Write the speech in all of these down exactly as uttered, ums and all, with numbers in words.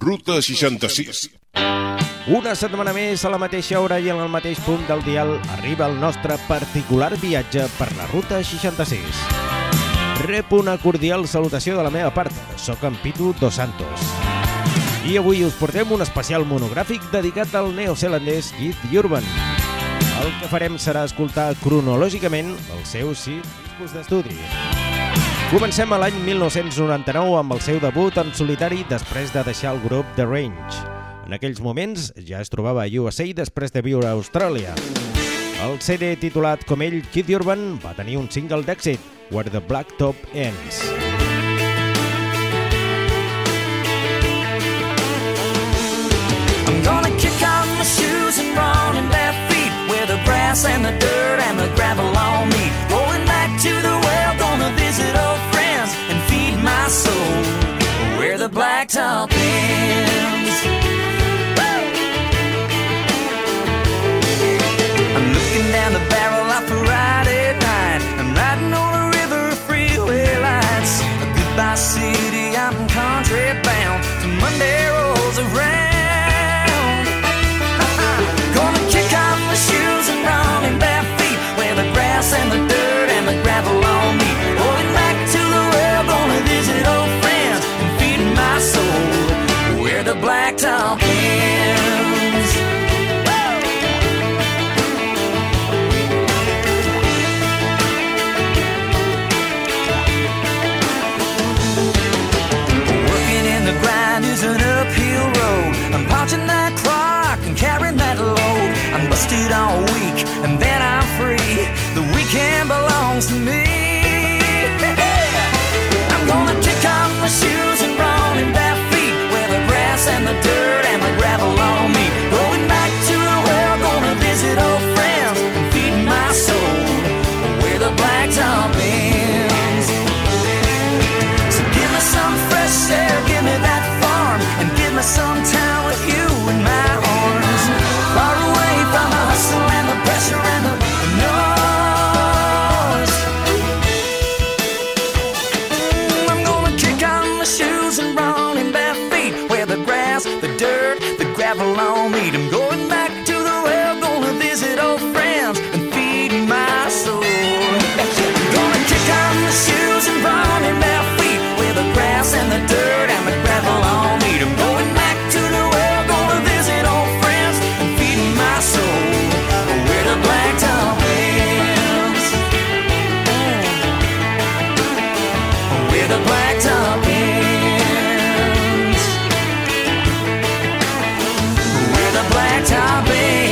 Ruta seixanta-sis. Una setmana més, a la mateixa hora i en el mateix punt del dial, arriba el nostre particular viatge per la Ruta seixanta-sis. Rep una cordial salutació de la meva part. Soc en Pitu Dos Santos. I avui us portem un especial monogràfic dedicat al neozelandès Keith Urban. El que farem serà escoltar cronològicament els seus sis discos d'estudi. Comencem a l'any mil nou-cents noranta-nou amb el seu debut en solitari després de deixar el grup The Range. En aquells moments ja es trobava a U S A després de viure a Austràlia. El C D titulat com ell, Keith Urban, va tenir un single d'èxit, Where the Blacktop Ends. I'm gonna kick off my shoes and run in bare feet where the grass and the dirt and the gravel on me. Going back to the well, gonna visit old friends and feed my soul where the blacktop ends. I'm looking down the barrel of a Friday night. I'm riding on a river of freeway lights. A goodbye city, I'm country bound. To Monday rolls around. Gonna kick off my shoes and run in bare feet where the grass and the dirt and the gravel on me. Going back to the well, gonna visit old friends and feed my soul where the blacktop ends. An uphill road. I'm punching that clock and carrying that load. I'm busted all week and then I'm free. The weekend belongs to me. I'm gonna kick off my shoes and run in bare feet where the grass and the dirt and the gravel on me. Going back to the well, gonna visit old friends and feed my soul where the blacktop ends. So give me some fresh air, give me that and give me some time with you in my arms. Far away from the hustle and the pressure and the noise. I'm gonna kick on my shoes and run in bare feet where the grass, the dirt, the gravel on me. I'm going back to the well, gonna visit old friends and feed my soul. I'm gonna kick on my shoes and run in bare feet where the grass and the dirt and the gravel on me. I'm going back to the well, gonna visit old friends and feed my soul where the blacktop ends. Where the blacktop ends. Where the blacktop ends.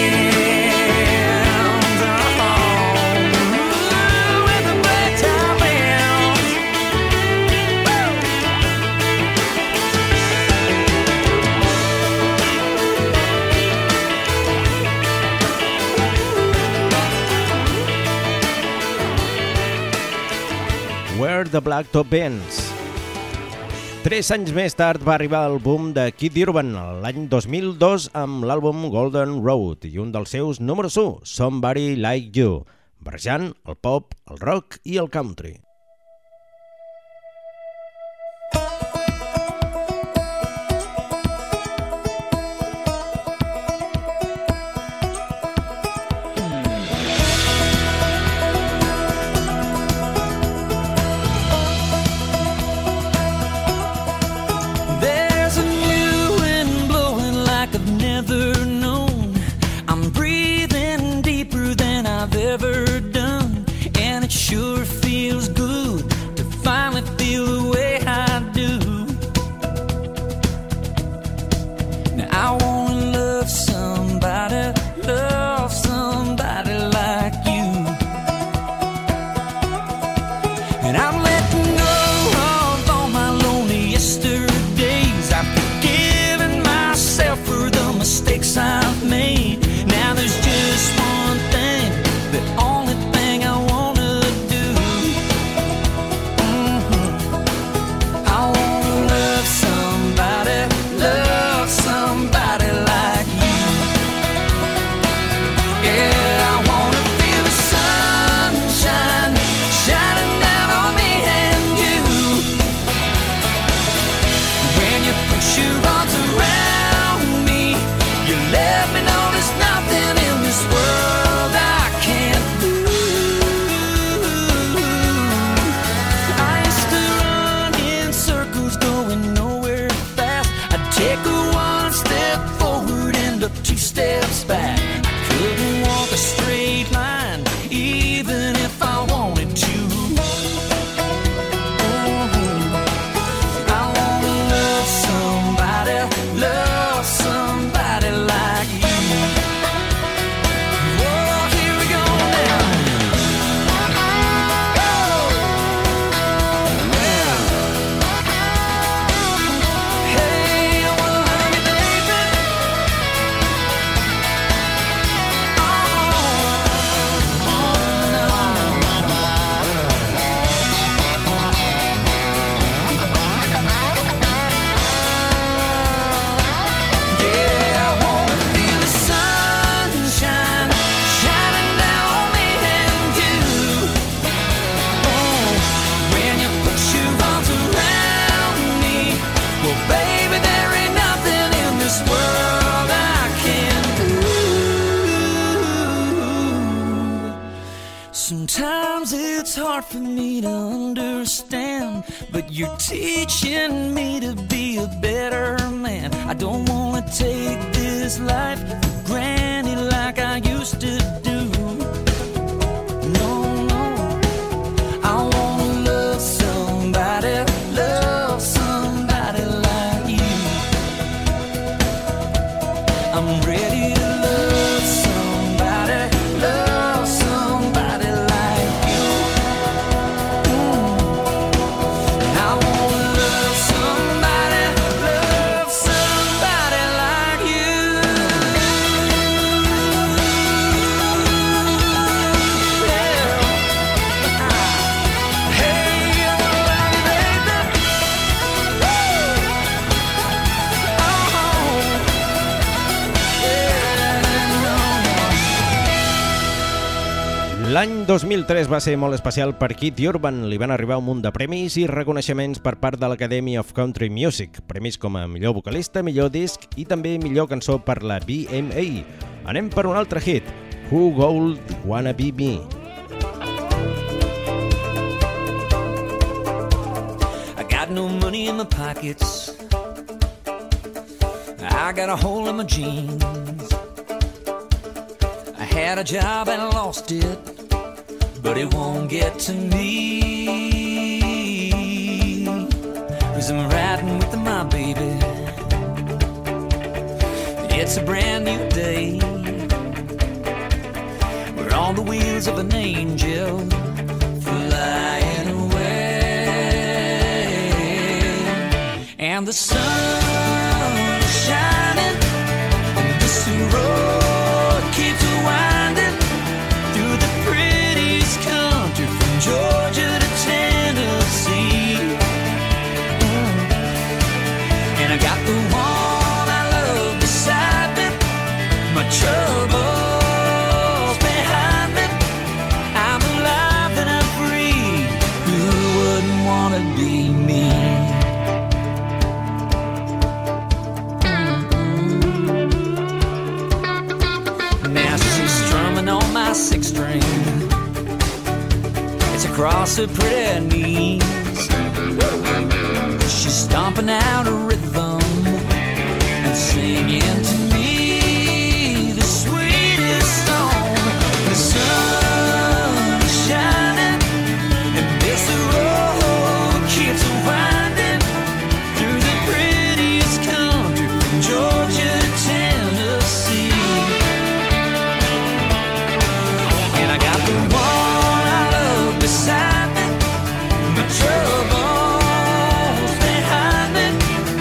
Where the Blacktop Ends. Tres anys més tard va arribar el boom de Keith Urban, l'any dos mil dos, amb l'àlbum Golden Road i un dels seus números u, Somebody Like You, barrejant el pop, el rock i el country. Ever done, and it sure feels good to finally feel the way I do. Now I wanna love somebody, love somebody like you, and I'm letting go of all my lonely yesterdays. I've forgiven myself for the mistakes I've made. Now there's just one thing, the only thing I wanna do. Mm-hmm. I wanna love somebody, love somebody take a one step forward and a two steps back. I couldn't walk a straight line, even if I wanted to. I wanna love somebody, love somebody like you. Oh, here we go now. Oh, yeah. Hey, I wanna love you, baby. Oh, oh, no. Yeah, I wanna feel the sunshine shining down on me and you. Oh, when you put your arms around me, well, baby, there ain't nothing in this world I can do. Sometimes it's hard for me to understand, but you're teaching me to be a better man. I don't wanna take this life for granted like I used to do. No, no, I wanna love somebody, love somebody like you. I'm ready to love somebody, love somebody like you. Mm. I wanna love somebody, love somebody like you. Yeah. Hey, I wanna love you, baby. Woo. Oh, yeah, no. L'any dos mil tres va ser molt especial per Keith Urban. Li van arribar un munt de premis i reconeixements per part de l'Academy of Country Music. Premis com a millor vocalista, millor disc i també millor cançó per la B M A. Anem per un altre hit, Who Gold Wanna Be Me. I got no money in my pockets. I got a hole in my jeans. I had a job and I lost it, but it won't get to me. 'Cause I'm riding with my baby. It's a brand new day. We're on the wheels of an angel flying away. And the sun is shining, and this road keeps winding through the prettiest country from Georgia to Tennessee. Mm. And I got the one I love beside me, my troubles behind me. I'm alive and I'm free. Who wouldn't wanna be me? Now she's strumming on my six string. It's across her pretty knees. She's stomping out a rhythm and singing to me the sweetest song. The sun is shining and this road keeps winding through the prettiest country from Georgia to Tennessee. And I got the one I love beside me, my troubles behind me.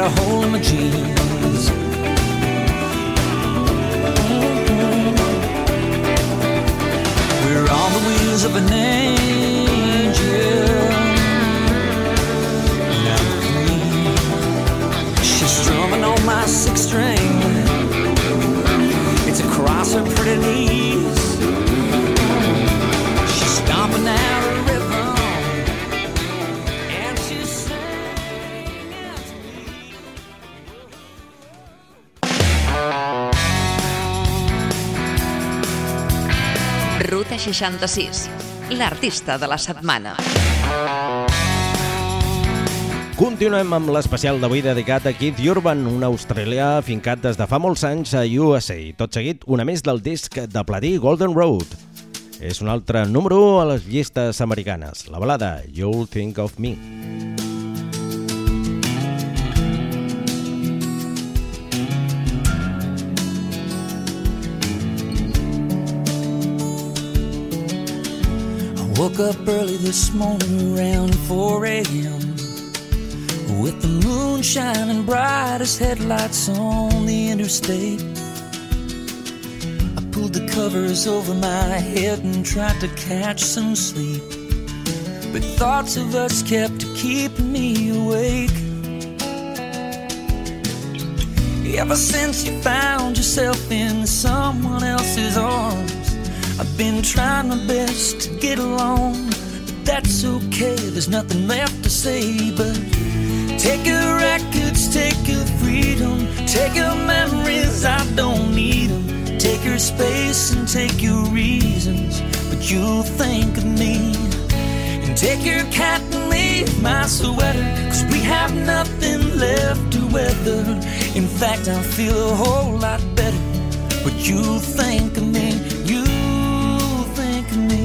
a hole in my jeans. Mm-hmm. We're on the wheels of an angel. Now clean. She's strumming on my six string. It's across her pretty knees. She's stomping out a rhythm, and she's singing to me. Ruta seixanta-sis, l'artista de la setmana. Continuem amb l'especial d'avui dedicat a Keith Urban, un australià afincat des de fa molts anys a U S A. Tot seguit, una més del disc de platí Golden Road. És un altre número u a les llistes americanes, la balada You'll Think of Me. I woke up early this morning around four a.m. with the moon shining bright as headlights on the interstate. I pulled the covers over my head and tried to catch some sleep, but thoughts of us kept keeping me awake. Ever since you found yourself in someone else's arms, I've been trying my best to get along, but that's okay, there's nothing left to say but take your records, take your freedom, take your memories, I don't need them. Take your space and take your reasons, but you'll think of me. And take your cat and leave my sweater, cause we have nothing left to weather. In fact, I feel a whole lot better, but you'll think of me, you'll think of me.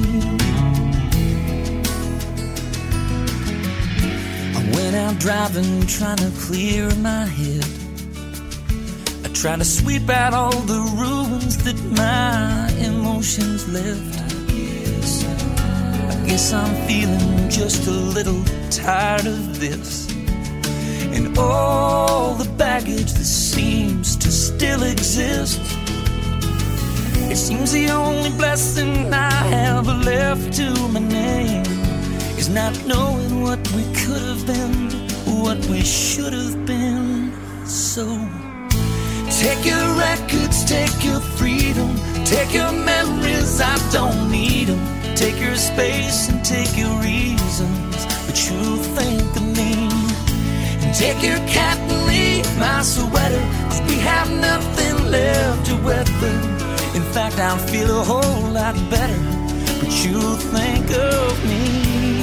When I'm driving, trying to clear my head, I try to sweep out all the ruins that my emotions left. I guess, I guess I'm feeling just a little tired of this, and all the baggage that seems to still exist. It seems the only blessing I have left to my name is not knowing what we could have been, what we should have been. So take your records, take your freedom, take your memories, I don't need them. Take your space and take your reasons, but you think of me. And take your cat and leave my sweater, cause we have nothing left to weather. In fact, I'll feel a whole lot better, but you think of me.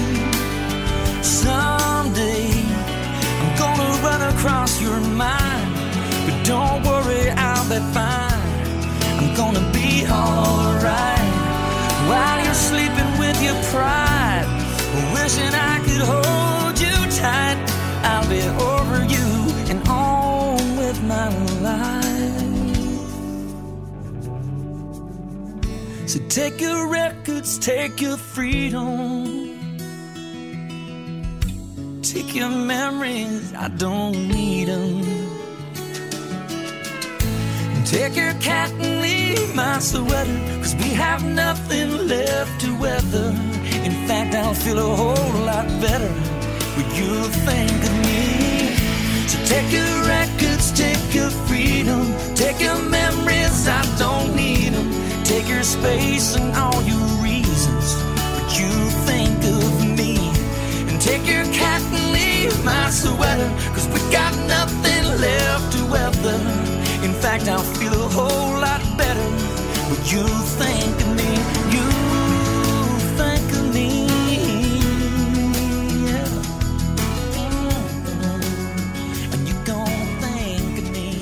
Someday I'm gonna run across your mind, but don't worry, I'll be fine. I'm gonna be alright while you're sleeping with your pride, wishing I could hold you tight. I'll be over you and on with my life. So take your records, take your freedom, take your memories, I don't need them. And take your cat and leave my sweater, cause we have nothing left to weather. In fact, I'll feel a whole lot better when you think of me. So take your records, take your freedom, take your memories, I don't need them. Take your space and all your reasons, but you think of me. And take your cat and leave my sweater, cause we got nothing left to weather. In fact, I'll feel a whole lot better when you think of me. You think of me, yeah. And you gon' think of me.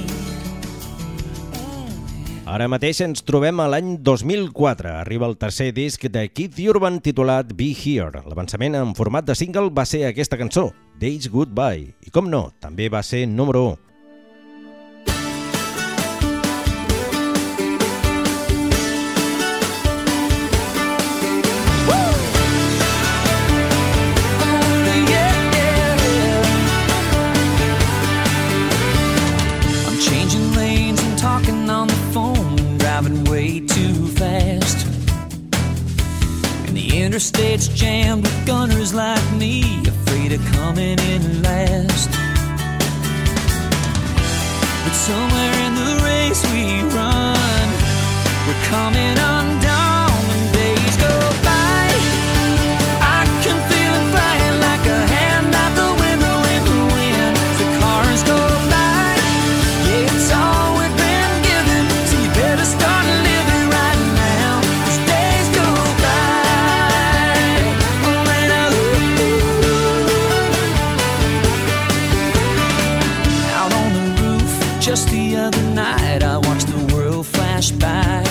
Ara mateix ens trobem a l'any dos mil quatre. Arriba el tercer disc de Keith Urban titulat Be Here. L'avançament en format de single va ser aquesta cançó, Days Goodbye. I com no, també va ser número u. Interstate's jammed with gunners like me, afraid of coming in last. But somewhere in the race we run, we're coming undone when days go by. I can feel it flying like a hand out the window in the wind. The cars go by. Yeah, it's all we've been given, so you better start living right now, as days go by. Oh, and I out on the roof just the other night, I watched the world flash by.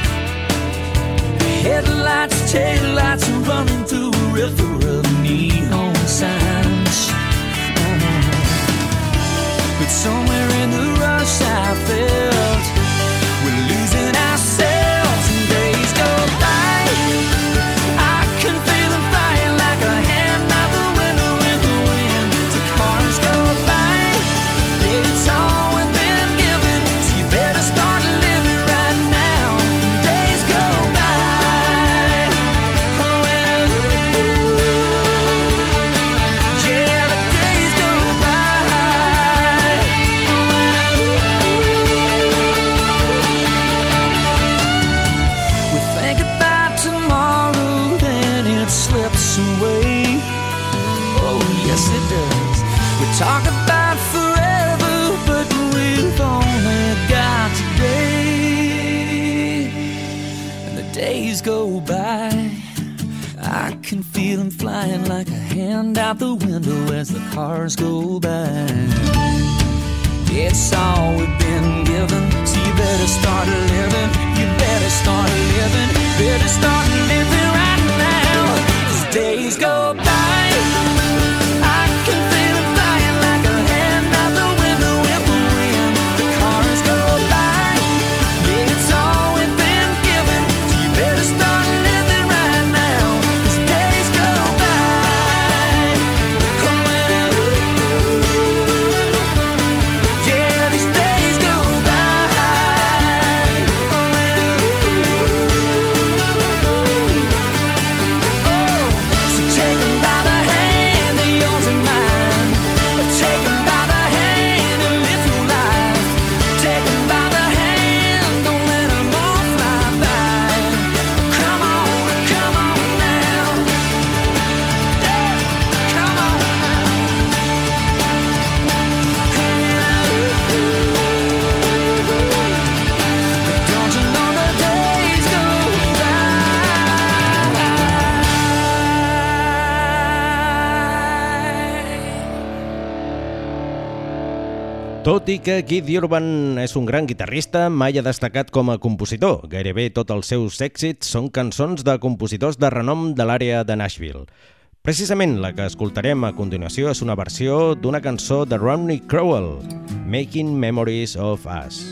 Headlights, taillights are running through a river of neon signs. Oh. But somewhere in the rush I felt we're losing ourselves and days go by. I can feel them flying like a hand out the window in the wind. The cars go by. It's all we've been given, so you better start living right now. Days go by. Away. Oh, yes, it does. We talk about forever, but we've only got today. And the days go by. I can feel them flying like a hand out the window as the cars go by. It's all we've been given, so you better start living. You better start living. Better start living right now. Days go by. I can feel it flying like a hand out the window in the wind. The cars go by. Yeah, it's all we've been given, so you better start living right now, as days go by. Oh, yeah, these days go by. Oh, take them by the hand, they're yours and mine. Take them by the hand and live your life. Take them by the hand, don't let them all fly by. Come on, come on now. Yeah, come on now. Don't you know the days go Tot i que Keith Urban és un gran guitarrista, mai ha destacat com a compositor. Gairebé tots els seus èxits són cançons de compositors de renom de l'àrea de Nashville. Precisament la que escoltarem a continuació és una versió d'una cançó de Rodney Crowell, Making Memories of Us.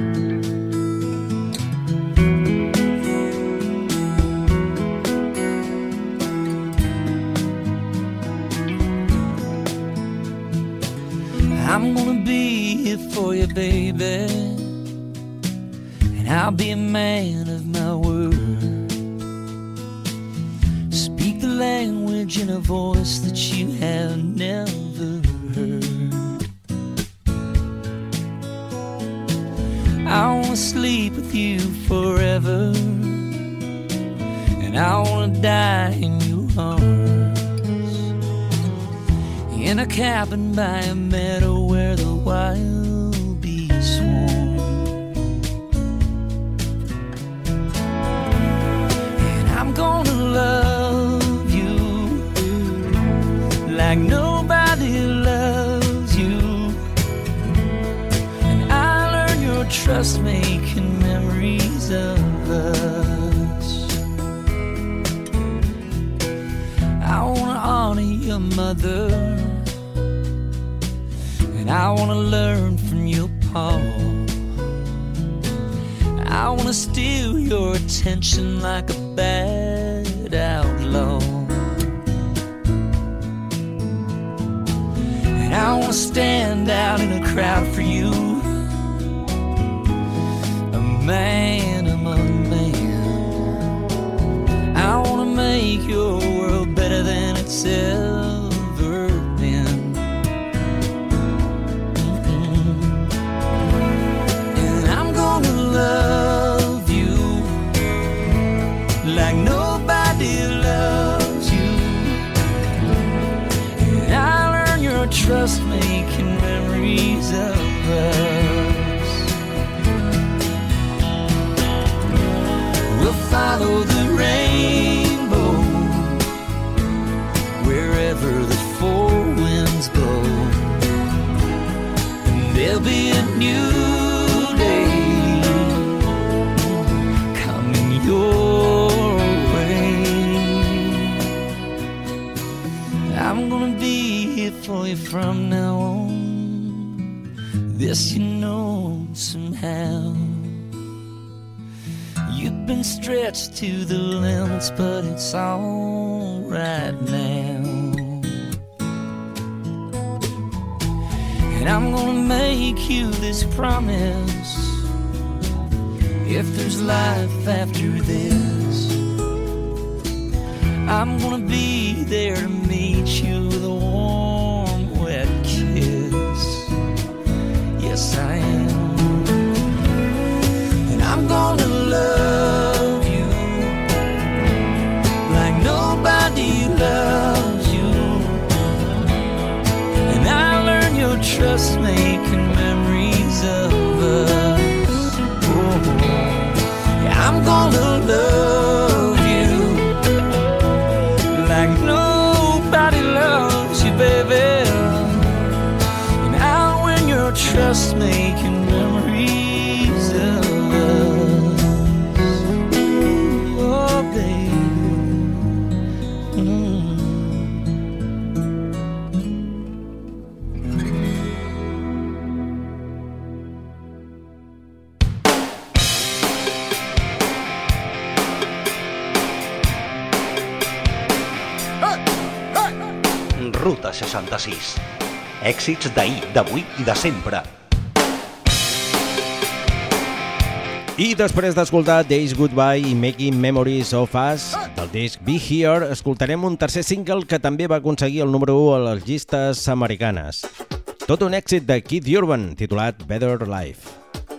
I'm gonna be here for you, baby, and I'll be a man of my word. Speak the language in a voice that you have never heard. I wanna sleep with you forever, and I wanna die in your arms, in a cabin by a meadow where the wild bees swarm. And I'm gonna love you like nobody loves you, and I'll earn your trust making memories of us. I wanna honor your mother, and I wanna learn from your pa. I wanna steal your attention like a bad outlaw, and I wanna stand out in a crowd for you, a man among men. I wanna make your it's ever been. Mm-mm. And I'm gonna love you like nobody loves you. And I'll earn your trust making memories of us. We'll follow the rainbow wherever the four winds blow, and there'll be a new day coming your way. I'm gonna be here for you from now on. This you know somehow. You've been stretched to the limits, but it's all right now. And I'm gonna make you this promise: if there's life after this, I'm gonna be there to meet you with a warm, wet kiss. Yes, I am. And I'm gonna love you like nobody loves you. And I'll learn your trust making memories of us. Oh, yeah, I'm gonna love you like nobody loves you, baby. And I'll win your trust making memories of us. Oh, baby. Mm. Ruta seixanta-sis. Èxits d'ahir, d'avui i de sempre. I després d'escoltar Days Goodbye i Making Memories of Us del disc Be Here, escoltarem un tercer single que també va aconseguir el número u a les llistes americanes. Tot un èxit de Keith Urban, titulat Better Life.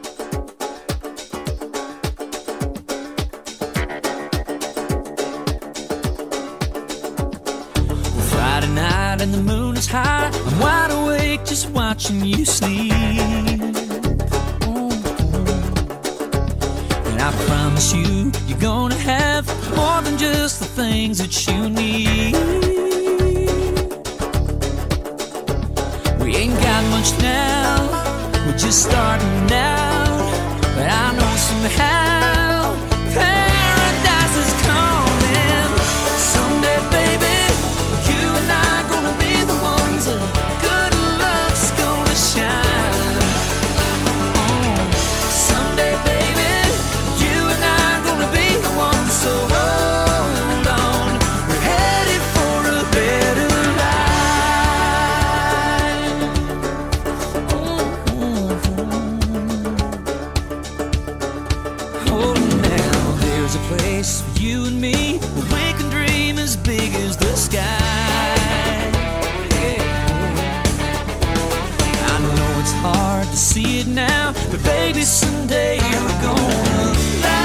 Friday night and the moon is high, I'm wide awake just watching you sleep. I promise you, you're gonna have more than just the things that you need. We ain't got much now, we're just starting out, but I know somehow paradise is coming. Someday, baby, you and I gonna be the ones that good luck's gonna shine. Oh, someday, baby, so hold on, we're headed for a better life. Mm-hmm. Oh, now there's a place for you and me where we can dream as big as the sky. Yeah. I know it's hard to see it now, but baby, someday we're gonna fly.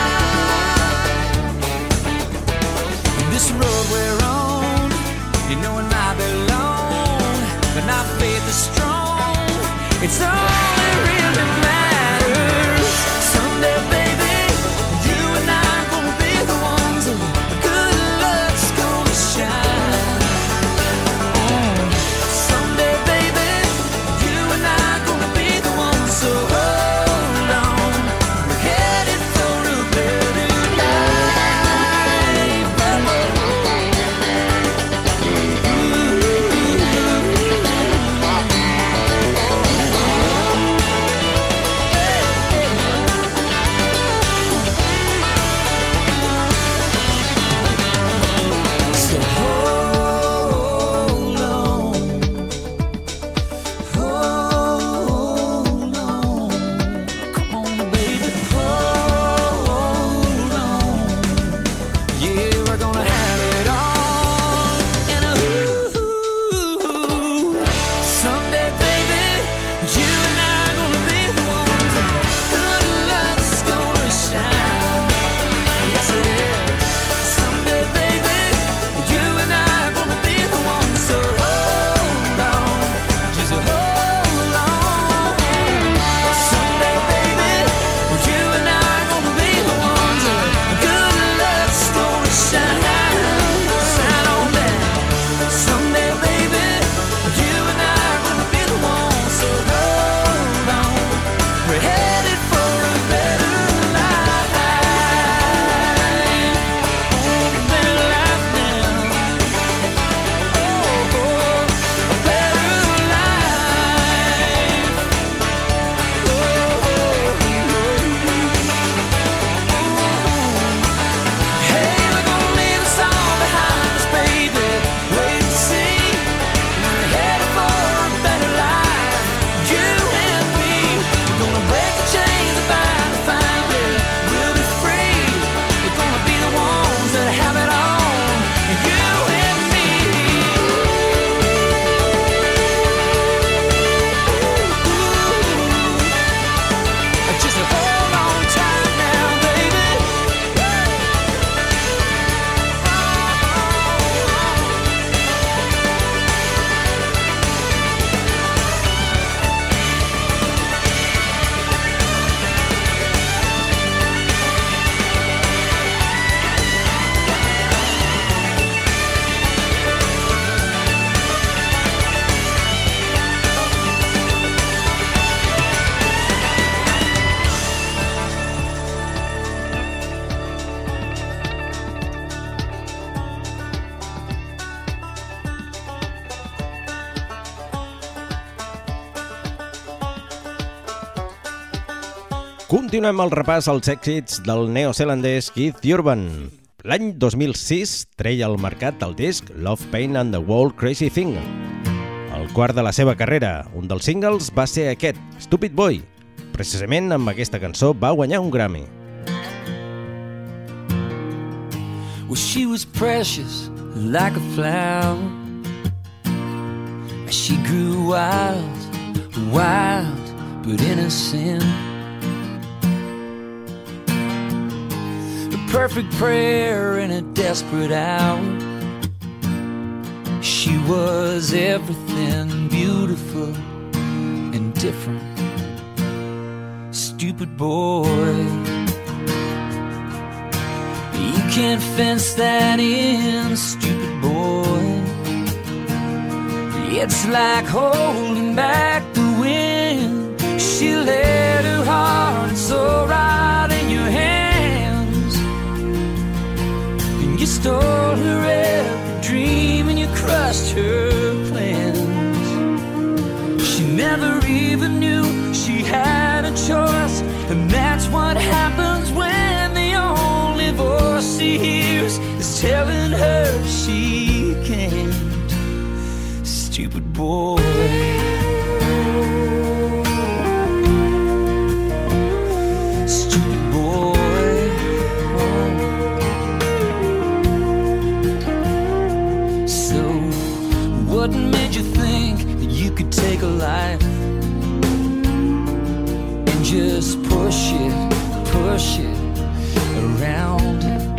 This road we're on, you know it might be long, but our faith is strong. It's all that really matters. Someday, baby, you and I gonna be the ones that good luck's gonna shine. Oh, someday, baby, you and I gonna be the ones. So hold on, we're headed for a better life. Continuem el repàs als èxits del neozelandès Keith Urban. L'any dos mil sis treia al mercat el disc Love, Pain and the World Crazy Thing. El quart de la seva carrera, un dels singles va ser aquest, Stupid Boy. Precisament amb aquesta cançó va guanyar un Grammy. Well, she was precious like a flower as she grew wild, wild but innocent. A perfect prayer in a desperate hour. She was everything beautiful and different. Stupid boy, you can't fence that in, stupid boy. It's like holding back the wind. She let her heart and soul right in your hands, and you stole her every dream and you crushed her plans. She never even knew she had a choice, and that's what happens when the only voice she hears is telling her she can't. Stupid boy. Stupid boy. Oh. So, what made you think that you could take a life and just push it, push it around?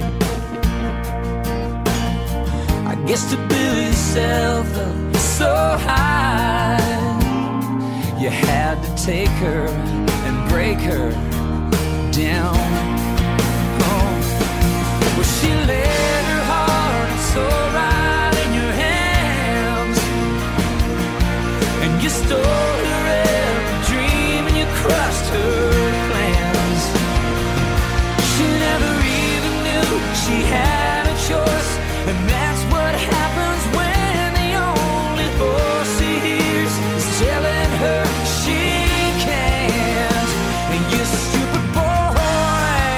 I guess to build yourself up so high, you had to take her and break her down. Oh. Well, she laid her heart and soul right in your hands, and you stole her every dream and you crushed her plans. She never even knew she had a choice, and that's what happens when telling her she can't. And you stupid boy,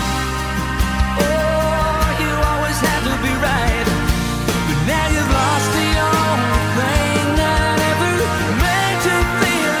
oh, you always have to be right, but now you've lost the only thing that ever made you feel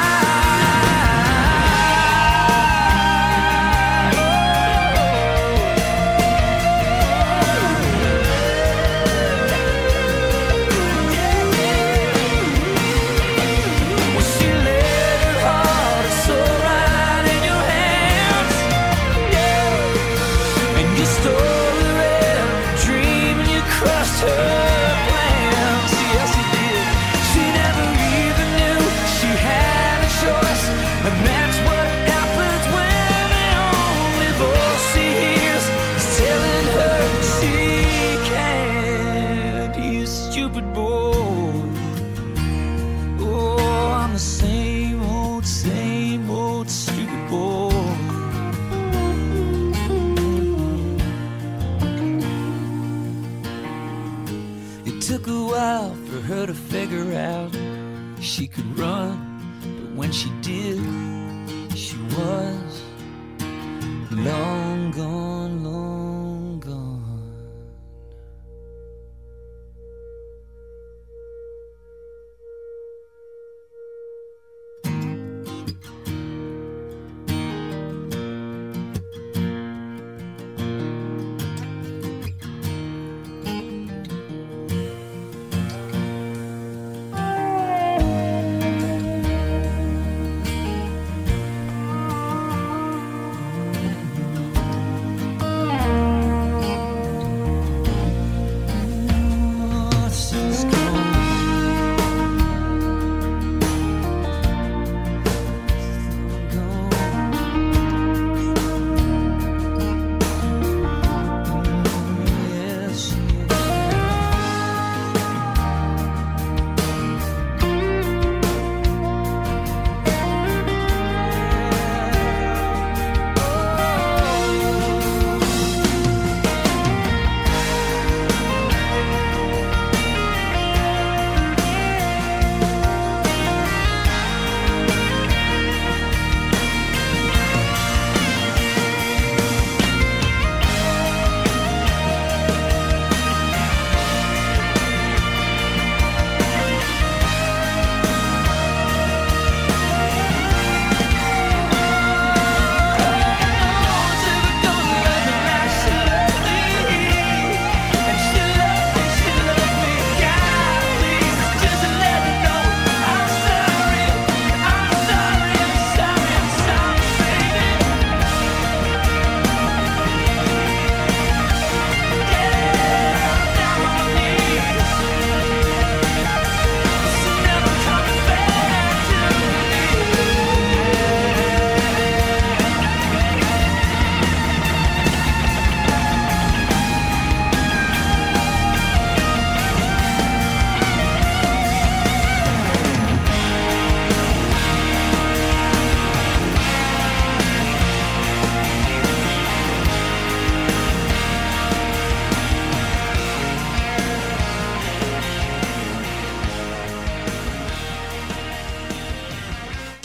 her to figure out she could run, but when she did, she was long gone, long gone.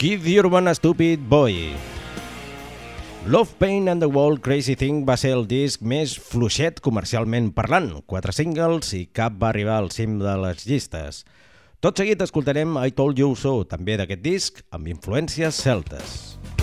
Keith Urban, Stupid Boy. Love, Pain and the World Crazy Thing va ser el disc més fluixet comercialment parlant, quatre singles i cap va arribar al cim de les llistes. Tot seguit escoltarem I Told You So, també d'aquest disc, amb influències celtes.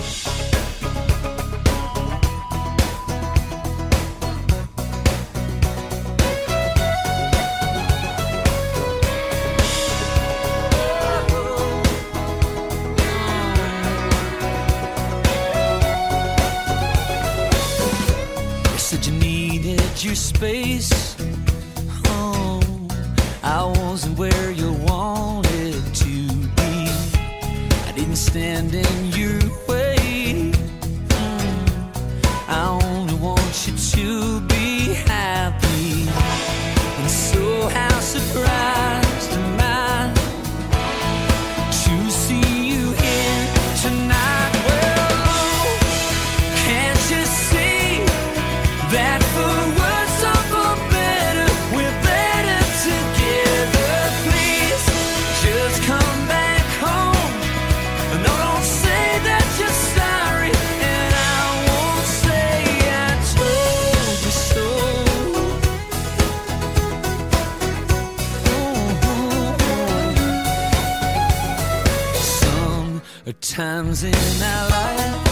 Your space, oh, I wasn't where you wanted to be. I didn't stand in your way. mm. I only want you to be happy. And so how surprised am I to see you here tonight. Well, can't you see that for times in our life,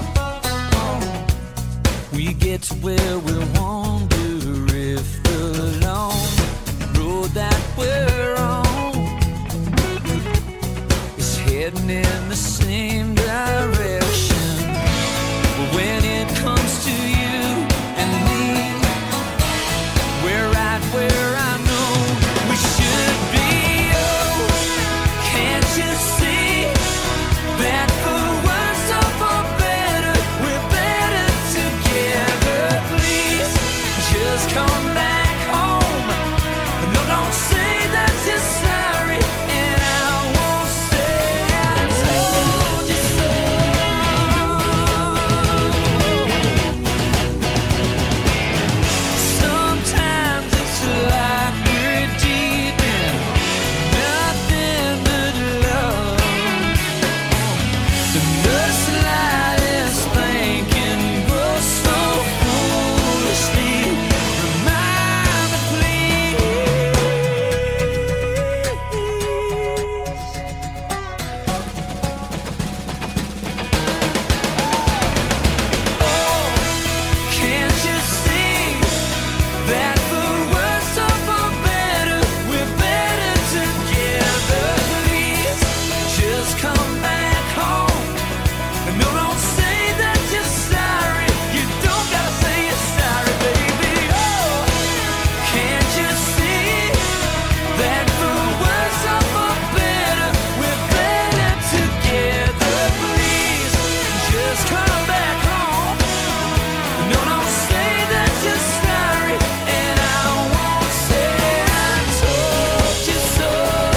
we get to where we wonder if the long road that we're on is heading in the same direction. When it comes to you and me, we're right where I know we should be. Oh, can't you see that for worse or for better, we're better together? Please, just come back home. No, don't say that you're sorry, and I won't say I told you so. Sometimes it's like we're deep in nothing but love. The slightest thing can go so foolishly. Remind me, please. Oh, can't you see that for worse or for better, we're better together? Please, just come back home. No, don't say that you're sorry. You don't gotta say you're sorry, baby. Oh, can't you see that for worse or for better, we're better together? Please, just come back home. No, don't say that you're sorry, and I won't say I told you so.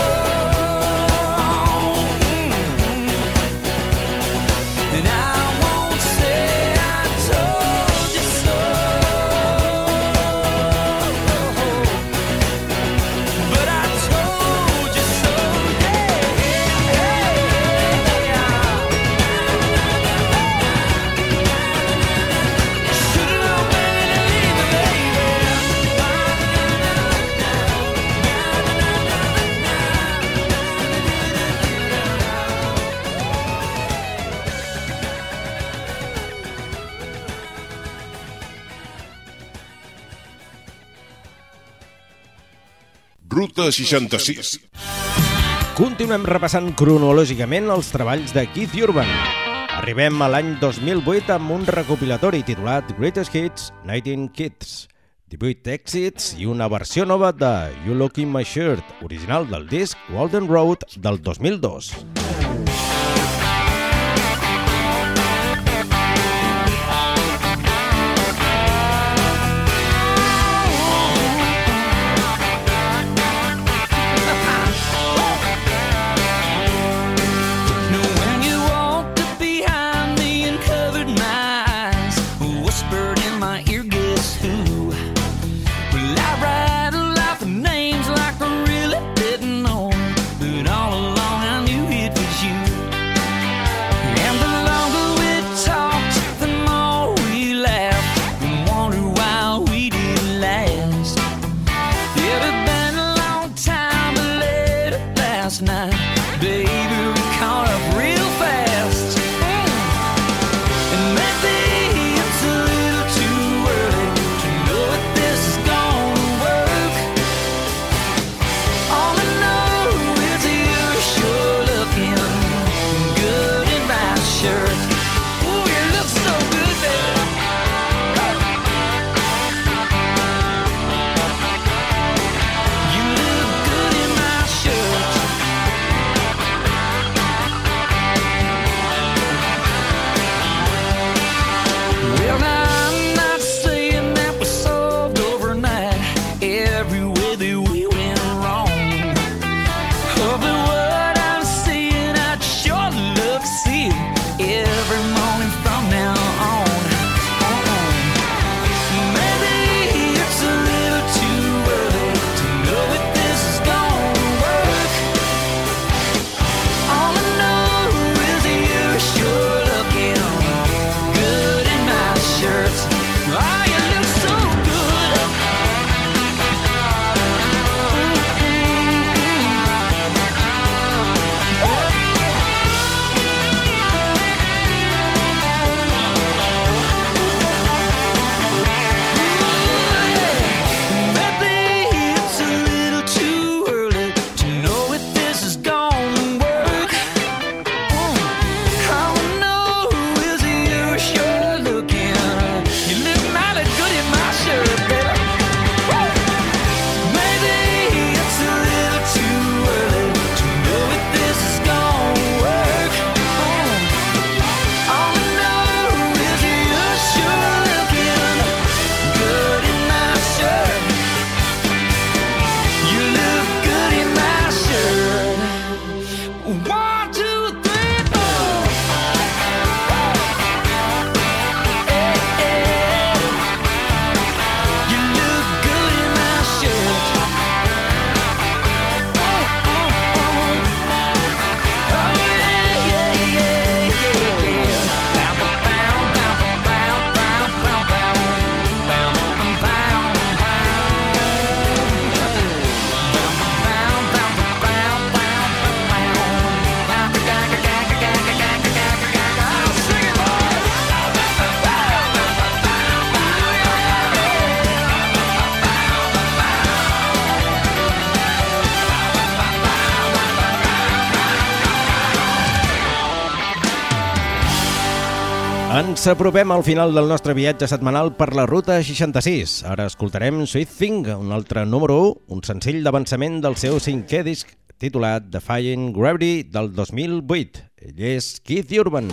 And I won't say I told you so. But I told you so. Hey, hey, should've known better to leave me, baby. Ruta seixanta-sis. Continuem repassant cronològicament els treballs de Keith Urban. Arribem a l'any dos mil vuit amb un recopilatori titulat Greatest Hits, nineteen Kids, divuit èxits i una versió nova de You Look in My Shirt, original del disc Walden Road del dos mil dos. Know when you walked up behind me and covered my eyes, whispered in my ear, guess who? Well, I rattled off the names like I really didn't know, but all along I knew it was you. last night. Baby, we caught up real fast. And maybe it's a little too early to know if this is gonna work. All I know is you're sure looking good in my shirt. Ooh, you look so good, baby. You look good in my shirt. Well, now I'm not saying that we solved overnight every way that we went wrong. Oh, but what I'm saying, I'd sure love to see it every morning from now on. Uh-uh. Maybe it's a little too early to know if this is gonna work. All I know is you're sure looking good in my shirt. Oh, you look so good. Maybe it's a little too early to know if this is gonna work. All I know is you're sure looking. You look mighty good in my shirt, baby. Maybe it's a little too early to know if this is gonna work. All I know is you're sure looking good in my shirt. You look good in my shirt. One, two, three, four. Hey, hey. You look good in my shirt. Oh, oh, oh. Oh, yeah, yeah, yeah, yeah. Bow, bow, bow, bow, bow, bow, bow. Bow, bow, bow. Ens apropem al final del nostre viatge setmanal per la Ruta seixanta-sis. Ara escoltarem Sweet Thing, un altre número u, un senzill d'avançament del seu cinquè disc titulat Defying Gravity del dos mil vuit. Ell és Keith Urban.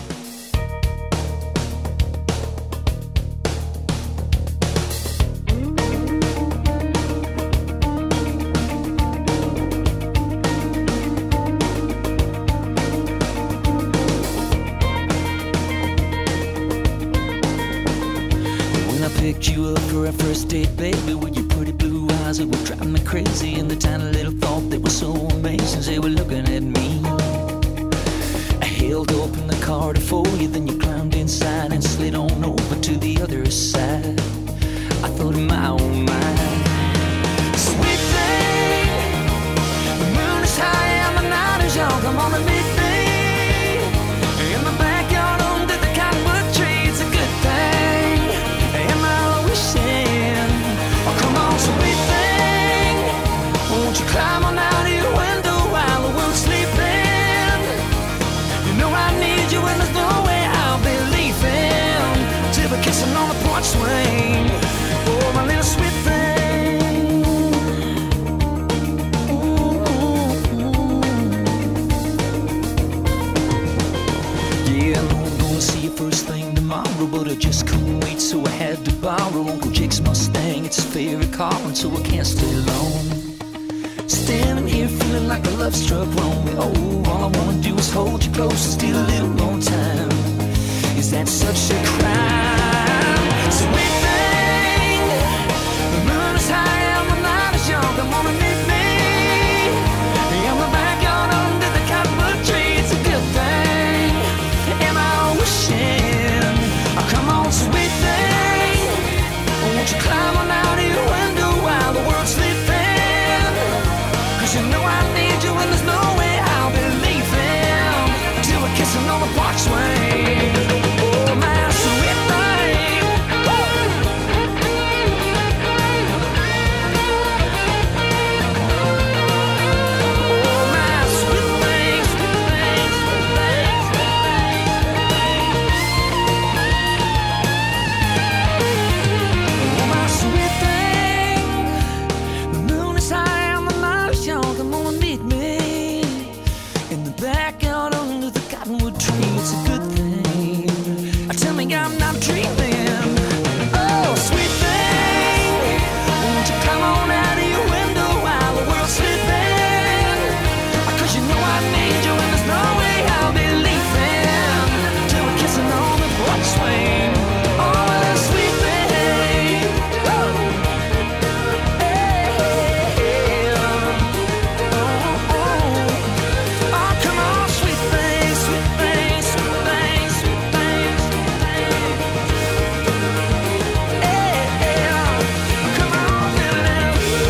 When I picked you up for our first date, baby, with your pretty blue eyes, it would drive me crazy. And the tiny little thought they were so amazing, they were looking at me. I held open the car to for you, then you climbed inside and slid on over to the other side. I thought in my own mind, sweet thing, the moon is high and the night is young. Come on and meet me in the backyard under the cottonwood tree. It's a good thing. Am I wishing? Oh, come on, sweet thing, won't you climb on out of your window while the world's sleeping? You know I need you and there's no way I'll be leaving till we're kissing on the porch swing. Oh, my little sweet thing. Ooh. Yeah, I know I'm gonna see you first thing tomorrow, but I just couldn't wait, so I had to borrow Uncle Jake's Mustang. It's his favorite car, and so I can't stay long. Standing here feeling like a love-struck lonely. Oh, all I wanna do is hold you close and steal a little more time. Is that such a crime? Sweet thing, the moon is high and the night is young. Come on and meet me in the backyard under the cottonwood tree. It's a good thing. Am I wishing? Oh, come on, sweet thing, won't you climb on out of your window while the world's sleeping? 'Cause you know I need you and there's no way white angel, and there's no way I'll be leaving till we're kissing on the porch swing. Oh, that sweet thing. Woo! Hey, hey, oh, oh. Oh, come on, sweet thing, sweet thing, sweet thing, sweet thing, sweet thing. Hey, hey, oh, come on, little.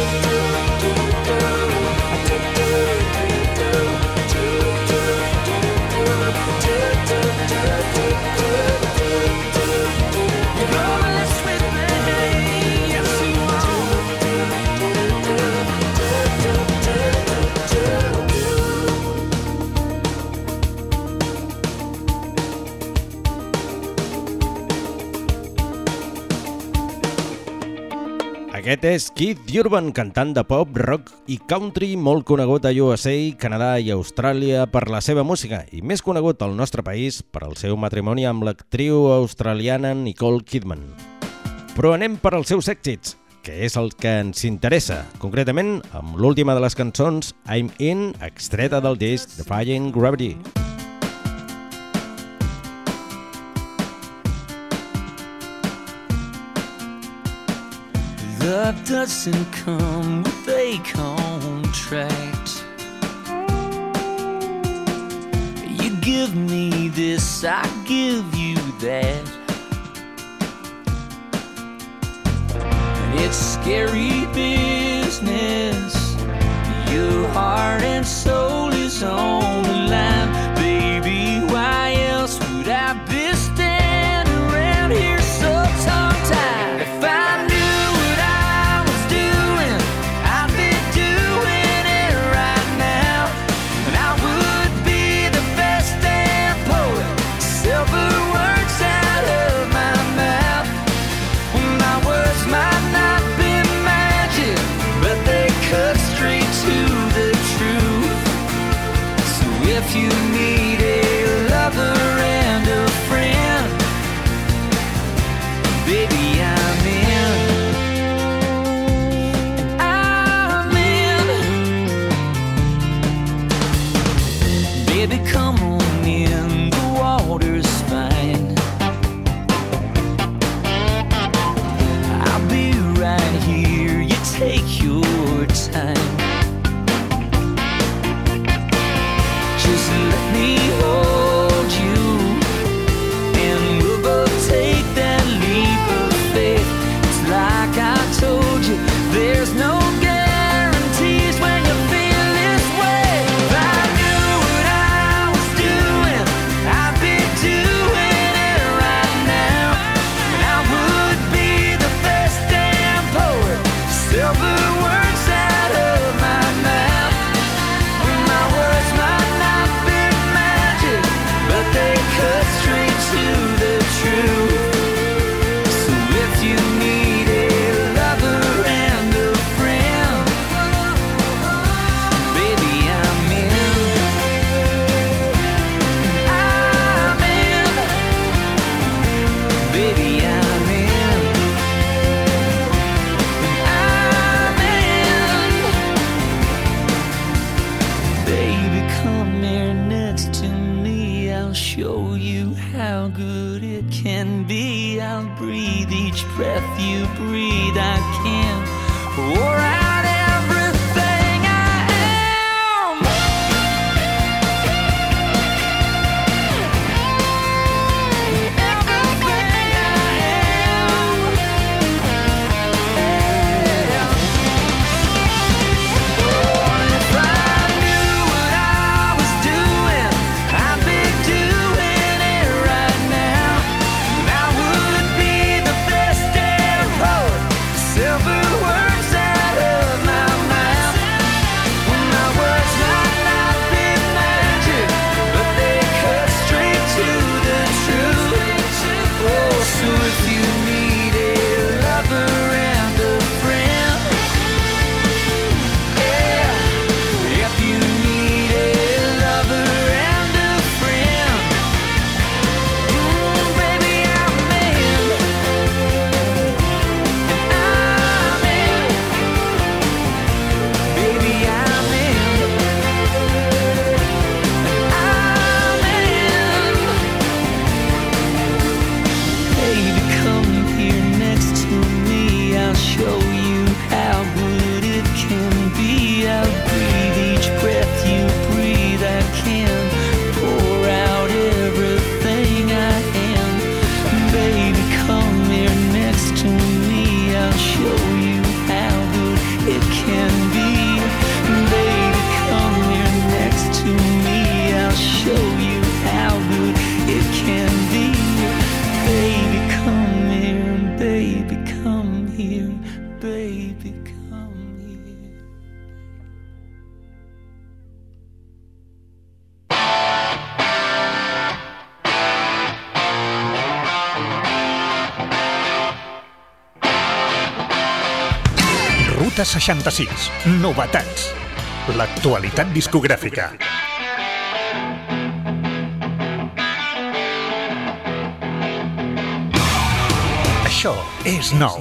Aquest és Keith Urban, cantant de pop, rock i country, molt conegut a U S A, Canadà i Austràlia per la seva música i més conegut al nostre país per al seu matrimoni amb l'actriu australiana Nicole Kidman. Però anem per als seus èxits, que és el que ens interessa, concretament amb l'última de les cançons I'm In, extreta del disc Defying Gravity. Love doesn't come with a contract. You give me this, I give you that. And it's scary business. Your heart and soul is on the line. Baby, why else would I be standing around here so tongue-tied? If I knew if you need a lover and a friend, baby, I'm in. And I'm in. Baby, come on in, the water's fine. I'll be right here, you take your time. Just let me hold you, and we'll both take that leap of faith. It's like I told you, there's no guarantees when you feel this way. If I knew what I was doing, I'd be doing it right now. And I would be the best damn poet, silver words out of my mouth. My words might not be magic, but they cut straight to the truth. So if you need a lover and a friend, baby, I'm in. I'm in. Baby, I'm in. I'm in. Baby, come here next to me. I'll show you how good it can be. I'll breathe each breath you breathe. I can pour out everything I am. Everything I am. Yeah. Oh, if I knew what I was doing, I'd be doing it right now. And I would be the best damn poet, silver words out of Ruta seixanta-sis. Novetats. L'actualitat discogràfica. Això és nou.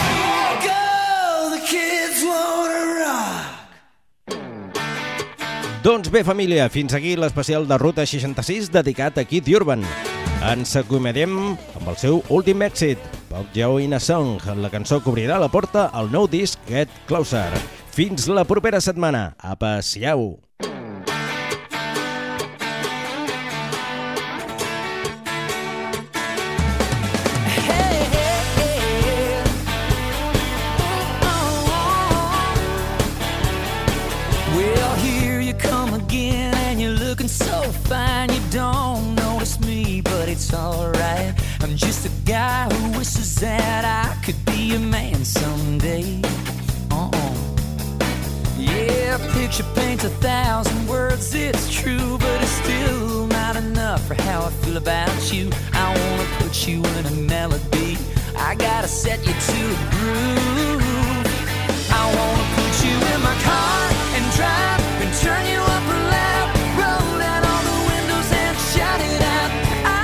Doncs bé, família, fins aquí l'especial de Ruta seixanta-sis dedicat a Keith Urban. Ens acomiadem amb el seu últim èxit, Pop Joe in a Song. La cançó que obrirà la porta al nou disc Get Closer. Fins la propera setmana. Apa, siau! It's alright, I'm just a guy who wishes that I could be a man someday. Uh-uh. Yeah, picture paints a thousand words, it's true, but it's still not enough for how I feel about you. I wanna put you in a melody, I gotta set you to a groove. I wanna put you in my car and drive and turn you up loud, roll down all the windows and shout it out.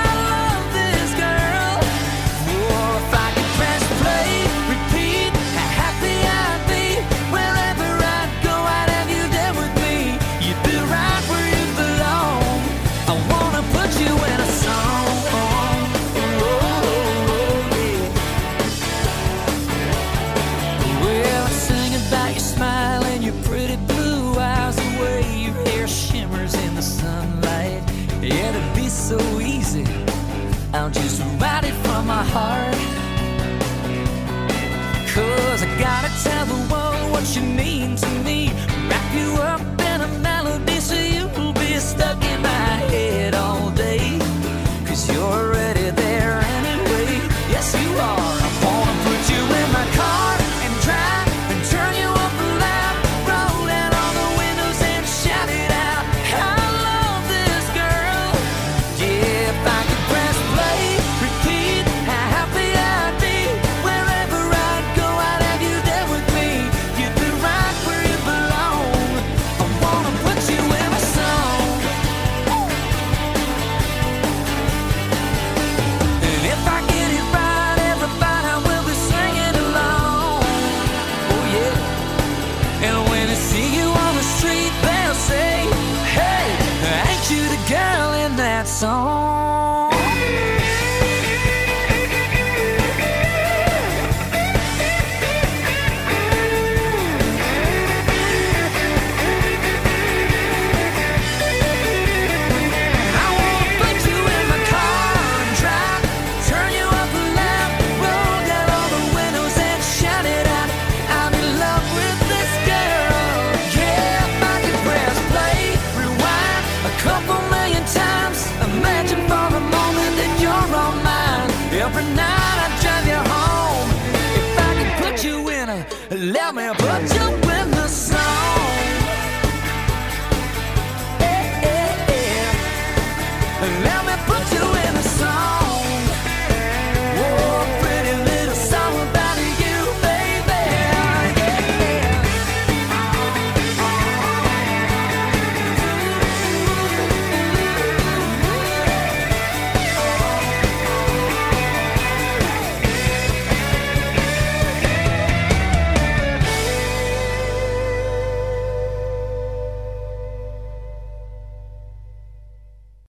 So easy, I'll just write it from my heart. Cause I gotta tell the world what you mean to me. Wrap you up in a melody so you'll be stuck in my head all day. Cause you're already there anyway. Yes you are. I wanna put you in my car and drive and turn you up loud, roll down all the windows and shout it out. I love this girl. Yeah, if I could press play, repeat how happy I'd be. Wherever I'd go, I'd have you there with me. You'd be right where you belong. I wanna put you in my song. And if I get it right, everybody will be singing along. Oh yeah. And when they see you on the street, they'll say, hey, ain't you the girl in that song?